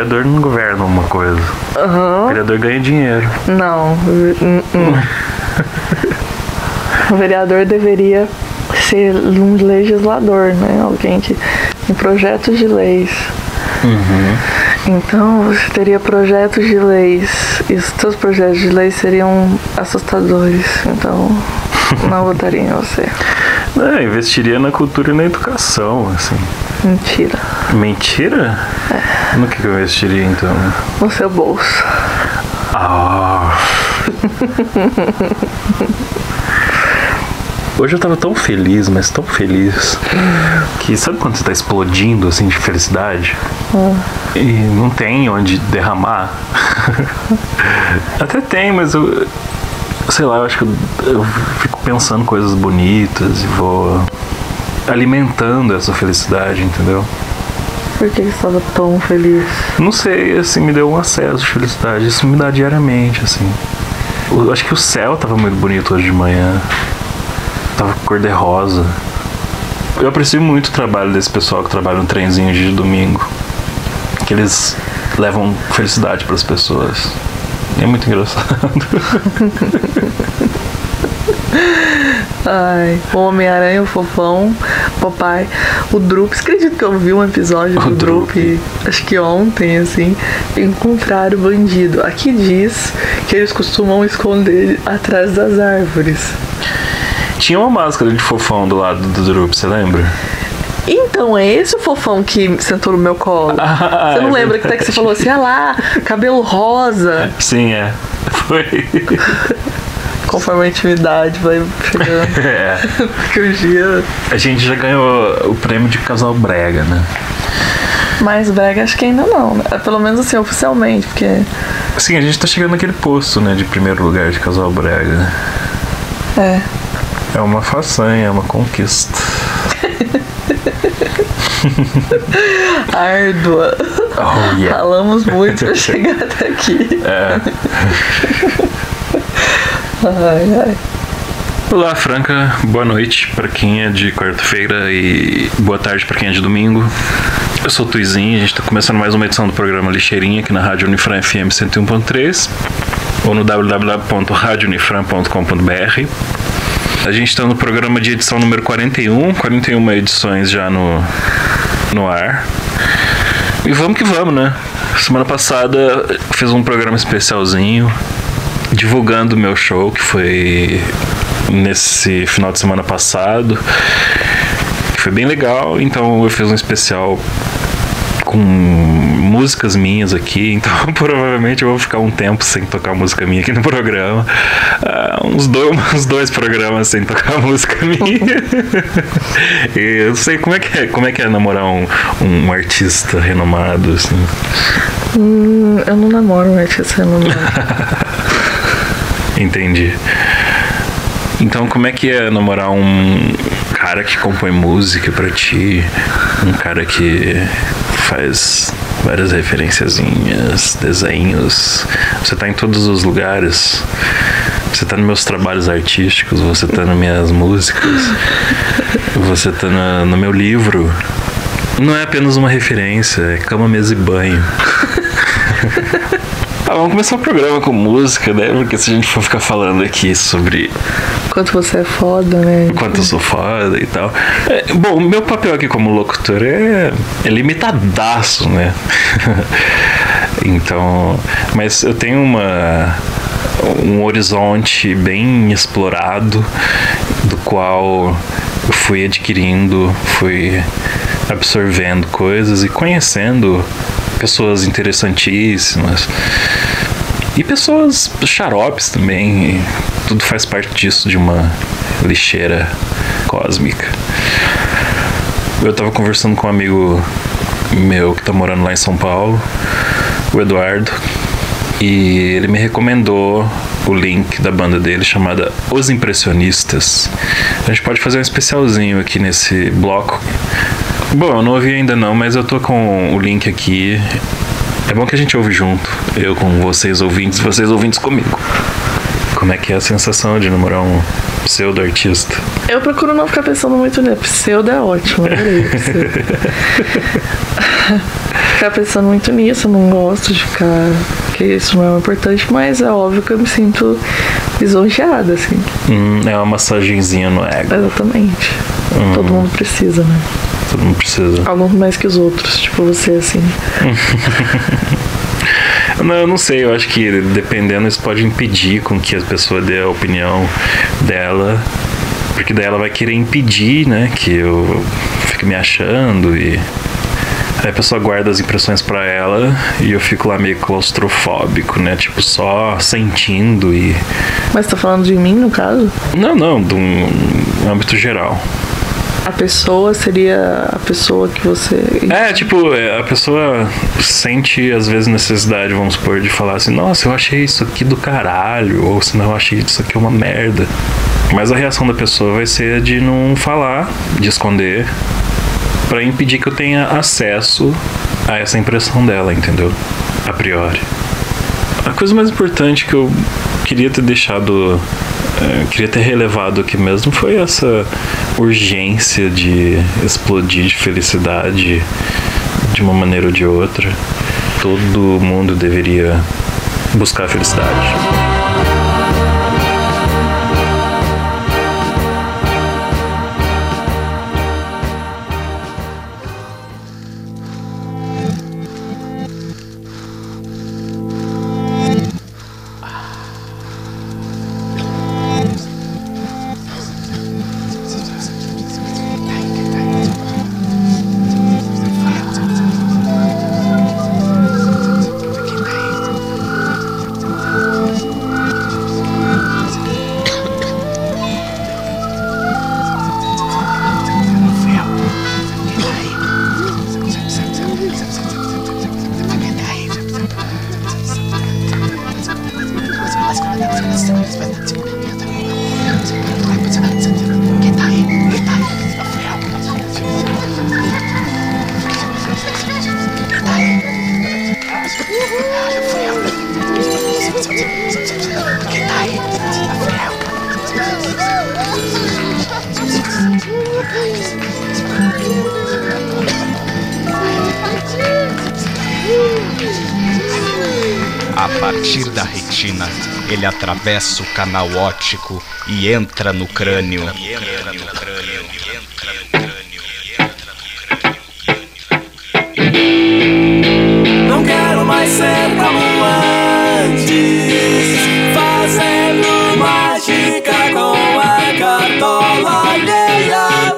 vereador não governa uma coisa. O vereador ganha dinheiro. Não. O vereador deveria ser um legislador, né? Alguém que tem projetos de leis. Então você teria projetos de leis e os seus projetos de leis seriam assustadores. Então não votaria em você. Não, investiria na cultura e na educação, assim. Mentira. Mentira? É. No que eu investiria então? No seu bolso. Hoje eu tava tão feliz, mas tão feliz, que sabe quando você tá explodindo assim de felicidade? E não tem onde derramar? Até tem, mas eu sei lá, eu acho que eu fico pensando coisas bonitas e vou alimentando essa felicidade, entendeu? Por que você estava tão feliz? Não sei, assim, me deu um acesso de felicidade. Isso me dá diariamente, assim. Eu acho que o céu tava muito bonito hoje de manhã. Tava cor-de-rosa. Eu aprecio muito o trabalho desse pessoal que trabalha no trenzinho de domingo. Que eles levam felicidade pras pessoas. É muito engraçado. Ai, o Homem-Aranha, o Fofão, o Papai, o Drup. Acredito que eu vi um episódio do Drup, acho que ontem, assim, encontrar o bandido. Aqui diz que eles costumam esconder atrás das árvores. Tinha uma máscara de Fofão do lado do Drup, você lembra? Então, é esse o Fofão que sentou no meu colo? Você não lembra que até que você falou assim, lá, cabelo rosa. Sim, é. Foi. Conforme a intimidade vai chegando. Que o dia... A gente já ganhou o prêmio de casal brega, né? Mas brega acho que ainda não, né? Pelo menos assim, oficialmente, porque... Sim, a gente tá chegando naquele posto, né? De primeiro lugar de casal brega. É uma façanha, é uma conquista. Árdua. Oh, yeah. Falamos muito pra chegar até aqui. Ai. Olá, Franca. Boa noite pra quem é de quarta-feira e boa tarde pra quem é de domingo. Eu sou o Tuizinho, a gente tá começando mais uma edição do programa Lixeirinha aqui na Rádio Unifran FM 101.3 ou no www.radiounifran.com.br. A gente tá no programa de edição número 41 edições já no ar. E vamos que vamos, né? Semana passada eu fiz um programa especialzinho divulgando o meu show, que foi nesse final de semana passado, que foi bem legal. Então eu fiz um especial com músicas minhas aqui, então provavelmente eu vou ficar um tempo sem tocar música minha aqui no programa, uns dois programas sem tocar música minha. E eu não sei como é que é namorar um artista renomado, assim. Eu não namoro um artista renomado. Entendi. Então, como é que é namorar um cara que compõe música pra ti? Um cara que faz várias referenciazinhas, desenhos. Você tá em todos os lugares. Você tá nos meus trabalhos artísticos, você tá nas minhas músicas, você tá no meu livro. Não é apenas uma referência, é cama, mesa e banho. Vamos começar o programa com música, né? Porque se a gente for ficar falando aqui sobre... Quanto você é foda, né? Quanto eu sou foda e tal. Bom, meu papel aqui como locutor é limitadaço, né? Então... Mas eu tenho um horizonte bem explorado, do qual eu fui adquirindo, fui absorvendo coisas e conhecendo pessoas interessantíssimas e pessoas xaropes também. Tudo faz parte disso, de uma lixeira cósmica. Eu tava conversando com um amigo meu que tá morando lá em São Paulo, o Eduardo, e ele me recomendou o link da banda dele chamada Os Impressionistas. A gente pode fazer um especialzinho aqui nesse bloco. Bom, eu não ouvi ainda não, mas eu tô com o link aqui. É bom que a gente ouve junto. Eu com vocês ouvintes comigo. Como é que é a sensação de namorar um pseudo-artista? Eu procuro não ficar pensando muito nisso. Pseudo é ótimo, adorei. ficar pensando muito nisso, eu não gosto de ficar... Porque isso não é importante, mas é óbvio que eu me sinto lisonjeada, assim. É uma massagenzinha no ego. Exatamente. Todo mundo precisa, né? Todo mundo precisa. Alguns mais que os outros, tipo você, assim. Não, eu não sei, eu acho que dependendo isso pode impedir com que a pessoa dê a opinião dela, porque daí ela vai querer impedir, né, que eu fique me achando e aí a pessoa guarda as impressões pra ela e eu fico lá meio claustrofóbico, né, tipo só sentindo e... Mas tá falando de mim, no caso? Não, de um âmbito geral. A pessoa seria a pessoa que você... Tipo, a pessoa sente, às vezes, necessidade, vamos supor, de falar assim, nossa, eu achei isso aqui do caralho, ou senão eu achei isso aqui uma merda. Mas a reação da pessoa vai ser de não falar, de esconder, pra impedir que eu tenha acesso a essa impressão dela, entendeu? A priori. A coisa mais importante que eu queria ter deixado... queria ter relevado aqui mesmo foi essa urgência de explodir de felicidade de uma maneira ou de outra. Todo mundo deveria buscar a felicidade. A partir da retina, ele atravessa o canal óptico e entra no crânio. Não quero mais ser como antes, fazendo mágica com a cartola alheia.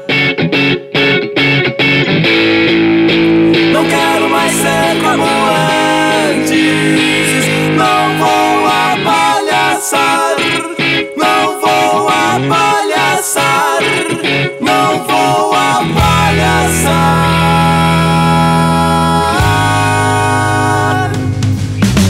Não quero mais ser como antes, não vou apalhaçar, não vou apalhaçar, não vou apalhaçar.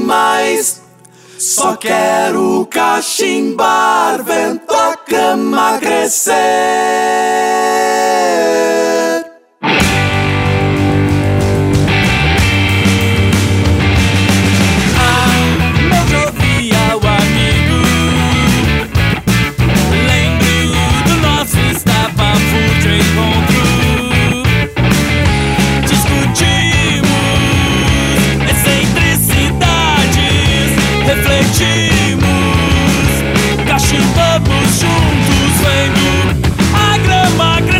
mais. Só quero cachimbar, vento a cama crescer. Cachimbamos juntos, vendo a grama crescer.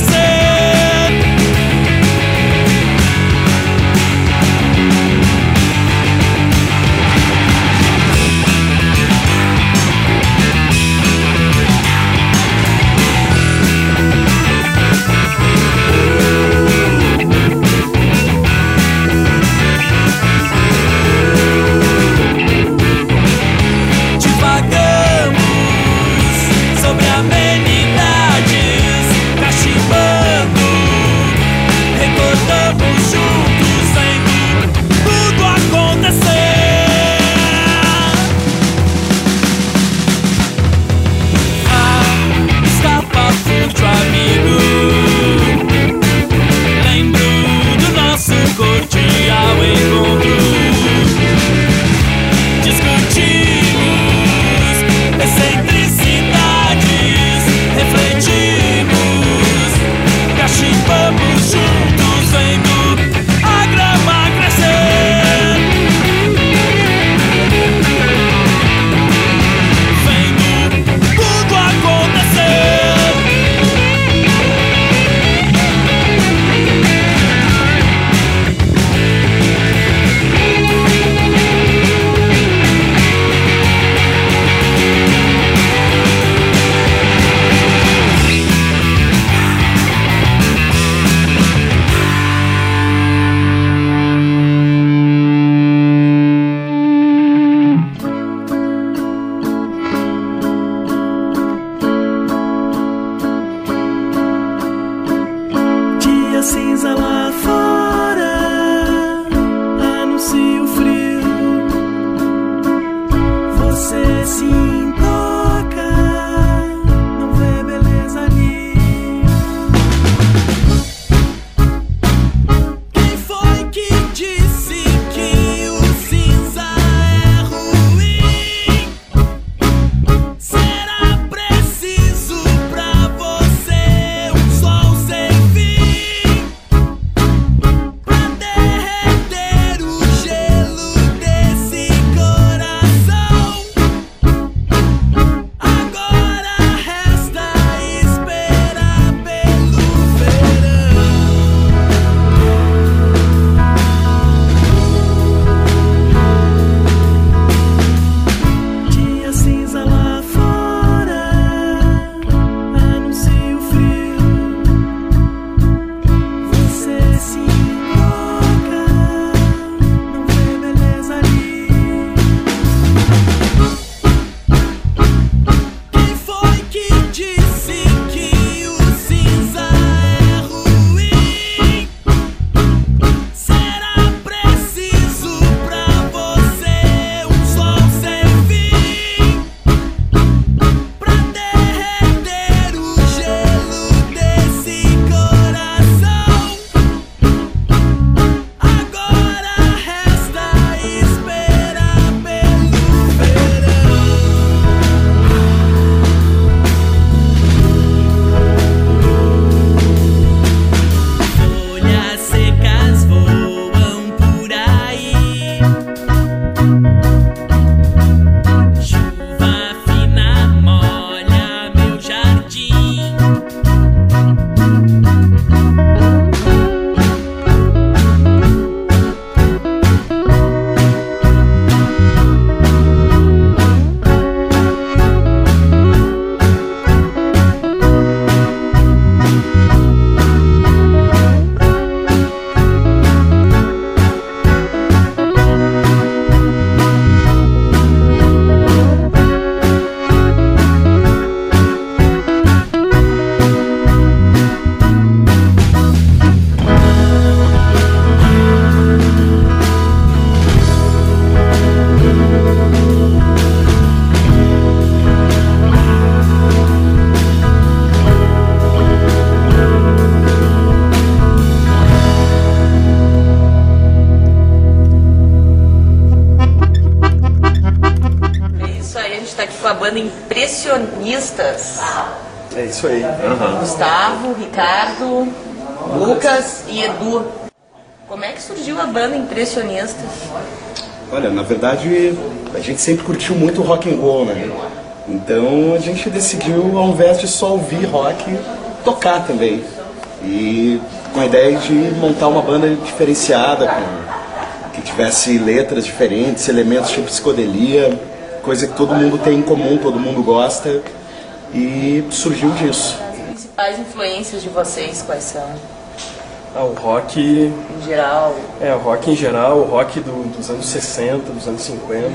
Impressionistas. É isso aí. Gustavo, Ricardo, Lucas e Edu. Como é que surgiu a banda Impressionistas? Olha, na verdade, a gente sempre curtiu muito rock and roll, né? Então a gente decidiu, ao invés de só ouvir rock, tocar também. E com a ideia de montar uma banda diferenciada, que tivesse letras diferentes, elementos de psicodelia, coisa que todo mundo tem em comum, todo mundo gosta. E surgiu disso. As principais influências de vocês, quais são? O rock... Em geral? O rock em geral, o rock dos anos 60, dos anos 50.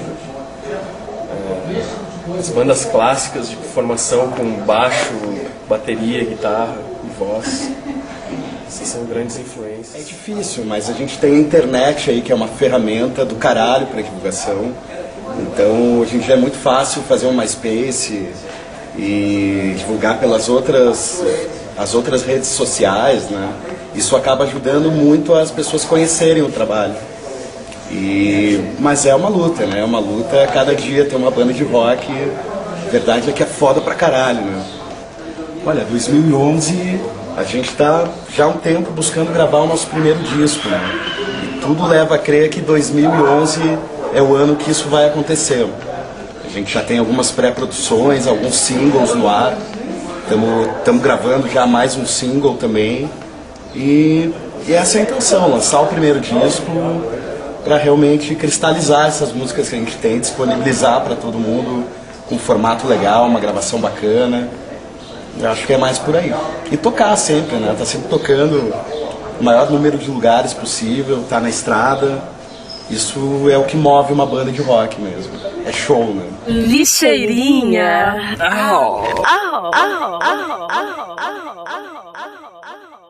As bandas clássicas de formação com baixo, bateria, guitarra e voz. Essas são grandes influências. É difícil, mas a gente tem a internet aí, que é uma ferramenta do caralho para divulgação. Então, hoje em dia é muito fácil fazer um MySpace e divulgar pelas outras redes sociais, né? Isso acaba ajudando muito as pessoas conhecerem o trabalho. Mas é uma luta, né? É uma luta, cada dia tem uma banda de rock. A verdade é que é foda pra caralho, né? Olha, 2011, a gente tá já há um tempo buscando gravar o nosso primeiro disco, né? E tudo leva a crer que 2011 é o ano que isso vai acontecer. A gente já tem algumas pré-produções, alguns singles no ar. Estamos gravando já mais um single também. E essa é a intenção, lançar o primeiro disco para realmente cristalizar essas músicas que a gente tem, disponibilizar para todo mundo com um formato legal, uma gravação bacana. Eu acho que é mais por aí. E tocar sempre, né? Tá sempre tocando o maior número de lugares possível, tá na estrada. Isso é o que move uma banda de rock mesmo. É show, né? Lixeirinha. Au. Au. Au. Au. Au. Au. Au.